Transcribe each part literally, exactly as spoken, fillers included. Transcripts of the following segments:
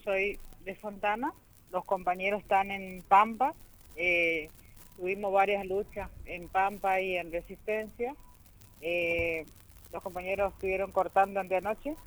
soy de Fontana, los compañeros están en Pampa, eh, tuvimos varias luchas en Pampa y en Resistencia, eh, los compañeros estuvieron cortando anteanoche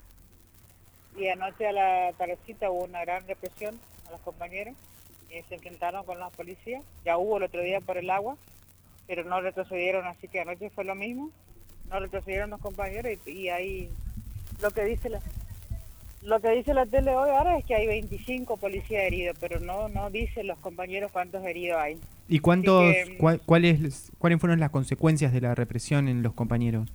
y anoche a la tardecita hubo una gran represión a los compañeros, eh, se enfrentaron con los policías, ya hubo el otro día por el agua, pero no retrocedieron, así que anoche fue lo mismo, no retrocedieron los compañeros y, y ahí lo que dice la lo que dice la tele hoy ahora es que hay veinticinco policías heridos, pero no no dicen los compañeros cuántos heridos hay. ¿Y cuántos, que, cuál, cuáles, cuáles fueron las consecuencias de la represión en los compañeros?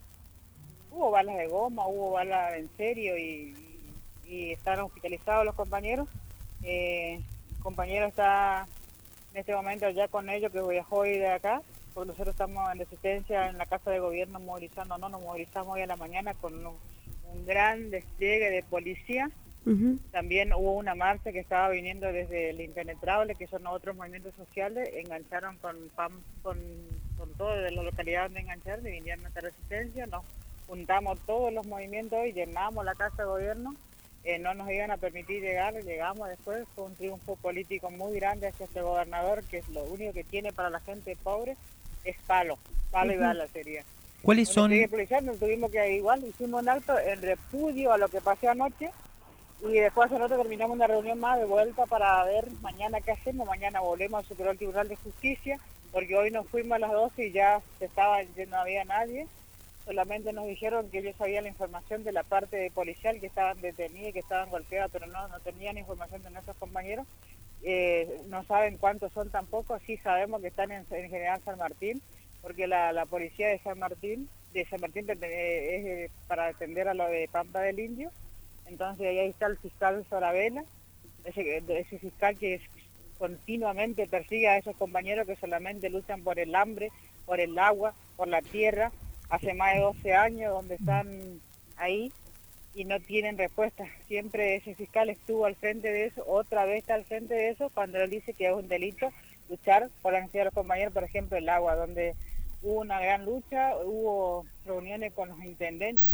Hubo balas de goma, hubo balas en serio y, y, y están hospitalizados los compañeros. Eh, el compañero está en este momento ya con ellos que viajó hoy de acá, porque nosotros estamos en Resistencia en la Casa de Gobierno movilizando, no, nos movilizamos hoy a la mañana con un, un gran despliegue de policía. Uh-huh. También hubo una marcha que estaba viniendo desde el Impenetrable, que son otros movimientos sociales, engancharon con PAM, con, con todo de la localidad donde engancharon y vinieron a esta Resistencia, nos juntamos todos los movimientos y llenamos la Casa de Gobierno, eh, no nos iban a permitir llegar, llegamos después, fue un triunfo político muy grande hacia este gobernador, que es lo único que tiene para la gente pobre, es palo, palo uh-huh. y bala sería. ¿Cuáles son? Nos tuvimos que igual, hicimos un acto en repudio a lo que pasó anoche, y después nosotros terminamos una reunión más de vuelta para ver mañana qué hacemos. Mañana volvemos al Superior Tribunal de Justicia, porque hoy nos fuimos a las doce y ya se estaba, ya no había nadie. Solamente nos dijeron que ellos sabían la información de la parte policial, que estaban detenidos y que estaban golpeados, pero no, no tenían información de nuestros compañeros. Eh, no saben cuántos son tampoco, sí sabemos que están en, en General San Martín, porque la, la policía de San Martín, de San Martín eh, es para atender a lo de Pampa del Indio. Entonces ahí está el fiscal Soravela, ese, ese fiscal que continuamente persigue a esos compañeros que solamente luchan por el hambre, por el agua, por la tierra, hace más de doce años donde están ahí y no tienen respuesta. Siempre ese fiscal estuvo al frente de eso, otra vez está al frente de eso, cuando él dice que es un delito luchar por la necesidad de los compañeros, por ejemplo el agua, donde hubo una gran lucha, hubo reuniones con los intendentes.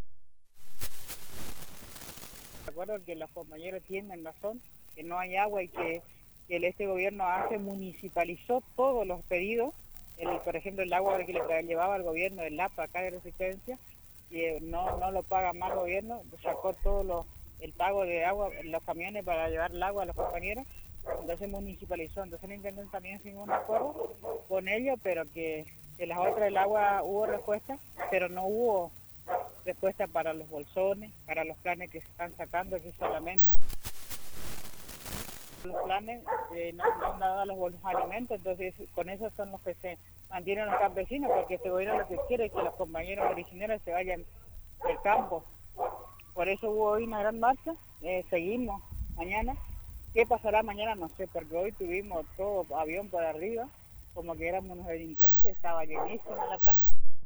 Recuerdo que los compañeros tienen razón, que no hay agua y que, que este gobierno hace municipalizó todos los pedidos, el, por ejemplo el agua que le llevaba al gobierno del Lapa acá de Resistencia, y no, no lo paga más el gobierno, sacó todo lo, el pago de agua en los camiones para llevar el agua a los compañeros, entonces municipalizó, entonces el intendente también firmó un acuerdo con ellos, pero que, que las otras del agua hubo respuesta, pero no hubo respuesta para los bolsones, para los planes que se están sacando, que solamente los planes eh, no, no han dado a los, los alimentos, entonces con eso son los que se mantienen los campesinos, porque este gobierno lo que quiere es que los compañeros originarios se vayan del campo. Por eso hubo hoy una gran marcha, eh, seguimos mañana. ¿Qué pasará mañana? No sé, porque hoy tuvimos todo avión por arriba, como que éramos unos delincuentes, estaba llenísima la plaza.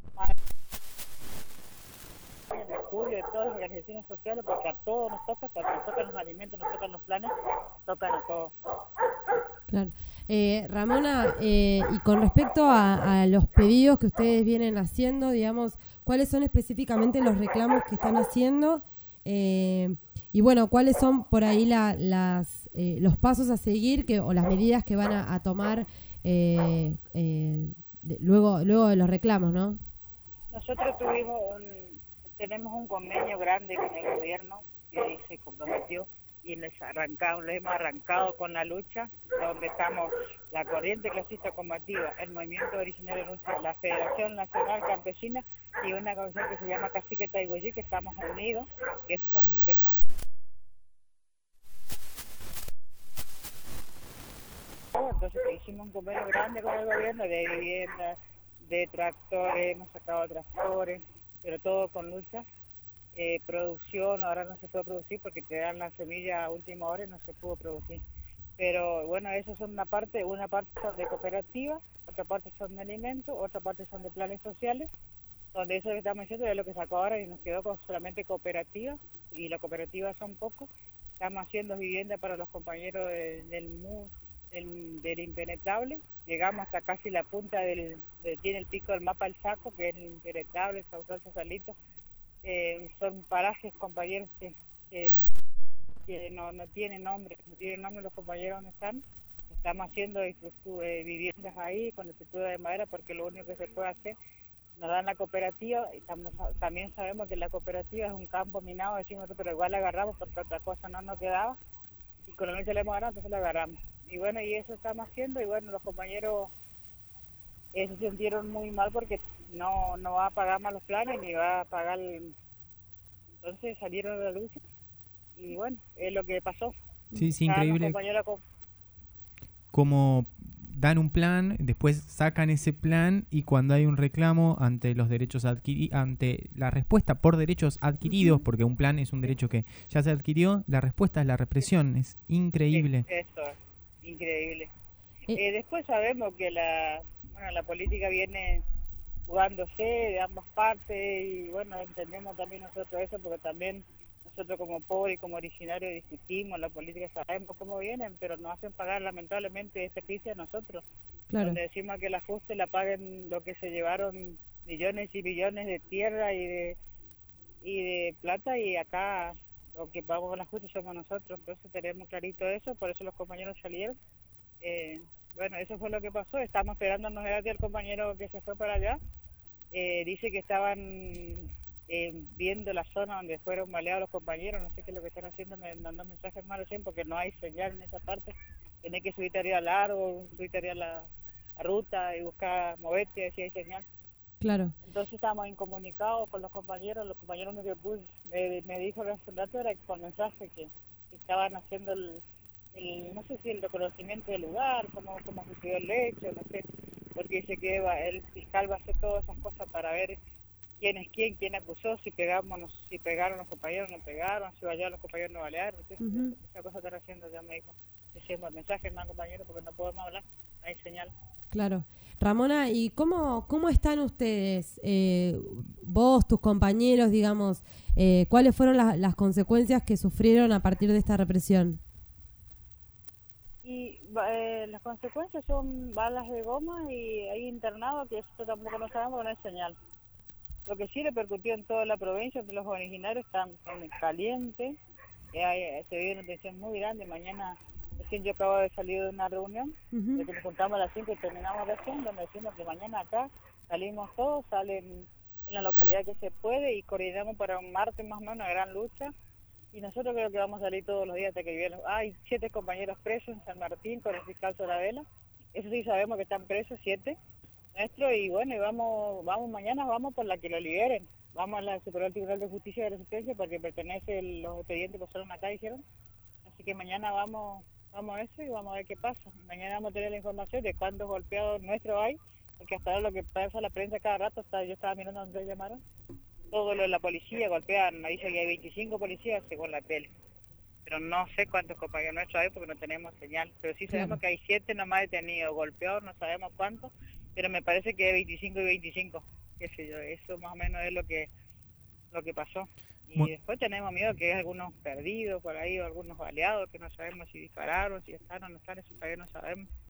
En el julio de todas las organizaciones sociales, porque a todos nos toca, cuando nos tocan los alimentos, nos tocan los planes, tocan a todos. Claro. Eh, Ramona, eh, y con respecto a, a los pedidos que ustedes vienen haciendo, digamos, ¿cuáles son específicamente los reclamos que están haciendo? Eh, y bueno, ¿cuáles son por ahí la, las eh, los pasos a seguir que o las medidas que van a, a tomar eh, eh, de, luego luego de los reclamos, ¿no? Nosotros tuvimos un tenemos un convenio grande con el gobierno que se comprometió y les arrancado, les hemos arrancado con la lucha, donde estamos la Corriente Clasista Combativa, el Movimiento Originario de Lucha, la Federación Nacional Campesina y una comisión que se llama Cacique Taigüeyí, que estamos unidos, que esos son de Pampa. Entonces hicimos un convenio grande con el gobierno de vivienda, de tractores, hemos sacado tractores, pero todo con lucha. Eh, producción, ahora no se puede producir porque te dan la semilla a última hora y no se pudo producir. Pero bueno, eso son una parte, una parte son de cooperativas, otra parte son de alimentos, otra parte son de planes sociales, donde eso que estamos diciendo es lo que sacó ahora y nos quedó con solamente cooperativas, y las cooperativas son pocos. Estamos haciendo vivienda para los compañeros de, del M U, del, del Impenetrable, llegamos hasta casi la punta del, de, tiene el pico del mapa del Saco, que es el Impenetrable, Sausal, Sausalito. Eh, son parajes, compañeros, que, que que no, no tiene nombre, no tiene nombre los compañeros donde están. Estamos haciendo eh, viviendas ahí con estructura de madera porque lo único que se puede hacer, nos dan la cooperativa y estamos, también sabemos que la cooperativa es un campo minado, decimos, pero igual la agarramos porque otra cosa no nos quedaba y con lo que le hemos agarrado, entonces la agarramos. Y bueno, y eso estamos haciendo y bueno, los compañeros eh, se sintieron muy mal porque no, no va a pagar más los planes ni va a pagar, el... entonces salieron de la luz y bueno, es lo que pasó. Sí, sí, increíble. Con... Como dan un plan, después sacan ese plan y cuando hay un reclamo ante los derechos adquiridos, ante la respuesta por derechos adquiridos, uh-huh. porque un plan es un derecho que ya se adquirió, la respuesta es la represión, es increíble. Eso, increíble. Eh, después sabemos que la, bueno, la política viene jugándose de ambas partes y bueno, entendemos también nosotros eso porque también nosotros como pobres y como originarios discutimos la política, sabemos cómo vienen, pero nos hacen pagar lamentablemente este piso a nosotros. Claro. Donde decimos que el ajuste la paguen lo que se llevaron millones y millones de tierra y de y de plata y acá lo que pagamos el ajuste somos nosotros, entonces tenemos clarito eso, por eso los compañeros salieron. Eh, bueno, eso fue lo que pasó, estamos esperando novedades del compañero que se fue para allá, eh, dice que estaban eh, viendo la zona donde fueron baleados los compañeros, no sé qué es lo que están haciendo, me mandó mensajes más recién porque no hay señal en esa parte, tenés que subirte arriba al árbol, subirte arriba a la, la ruta y buscar, moverte, decir hay señal. Claro. Entonces estábamos incomunicados con los compañeros, los compañeros me, me, me dijo que hace un rato era por mensaje que, que estaban haciendo el, el, no sé si el reconocimiento del lugar, cómo, cómo sucedió el hecho, no sé, porque dice que va, el fiscal va a hacer todas esas cosas para ver quién es quién, quién acusó, si pegamos, no, si pegaron los compañeros, no pegaron, si balearon los compañeros, no balearon, entonces, uh-huh. esa cosa están haciendo, ya me dijo, decimos mensajes más compañeros porque no podemos hablar, no hay señal. Claro. Ramona, ¿y cómo, cómo están ustedes, eh, vos, tus compañeros, digamos, eh, cuáles fueron la, las consecuencias que sufrieron a partir de esta represión? Y eh, las consecuencias son balas de goma y hay internado, que esto tampoco lo sabemos, no hay señal. Lo que sí repercutió en toda la provincia, que los originarios están calientes, eh, hay, se vive una tensión muy grande, mañana... Recién yo acabo de salir de una reunión, uh-huh. de que nos juntamos a las cinco y terminamos recién, donde decimos que mañana acá salimos todos, salen en la localidad que se puede y coordinamos para un martes más o menos una gran lucha. Y nosotros creo que vamos a salir todos los días hasta que vienen. Hay siete compañeros presos en San Martín con el fiscal Soravela. Eso sí sabemos que están presos, siete nuestros, y bueno, y vamos, vamos mañana, vamos por la que lo liberen. Vamos a la Superior Tribunal de Justicia de Resistencia porque pertenece, los expedientes pasaron acá, dijeron. Así que mañana vamos... Vamos a eso y vamos a ver qué pasa. Mañana vamos a tener la información de cuántos golpeados nuestros hay, porque hasta ahora lo que pasa en la prensa cada rato, está, yo estaba mirando donde llamaron, todo lo de la policía golpean, me dice que hay veinticinco policías según la tele, pero no sé cuántos compañeros nuestros hay porque no tenemos señal, pero sí sabemos que hay siete nomás detenidos, golpeados, no sabemos cuántos, pero me parece que hay veinticinco y veinticinco, qué sé yo, eso más o menos es lo que, lo que pasó. Y bueno, después tenemos miedo que hay algunos perdidos por ahí, o algunos baleados que no sabemos si dispararon, si están o no están, eso todavía no sabemos.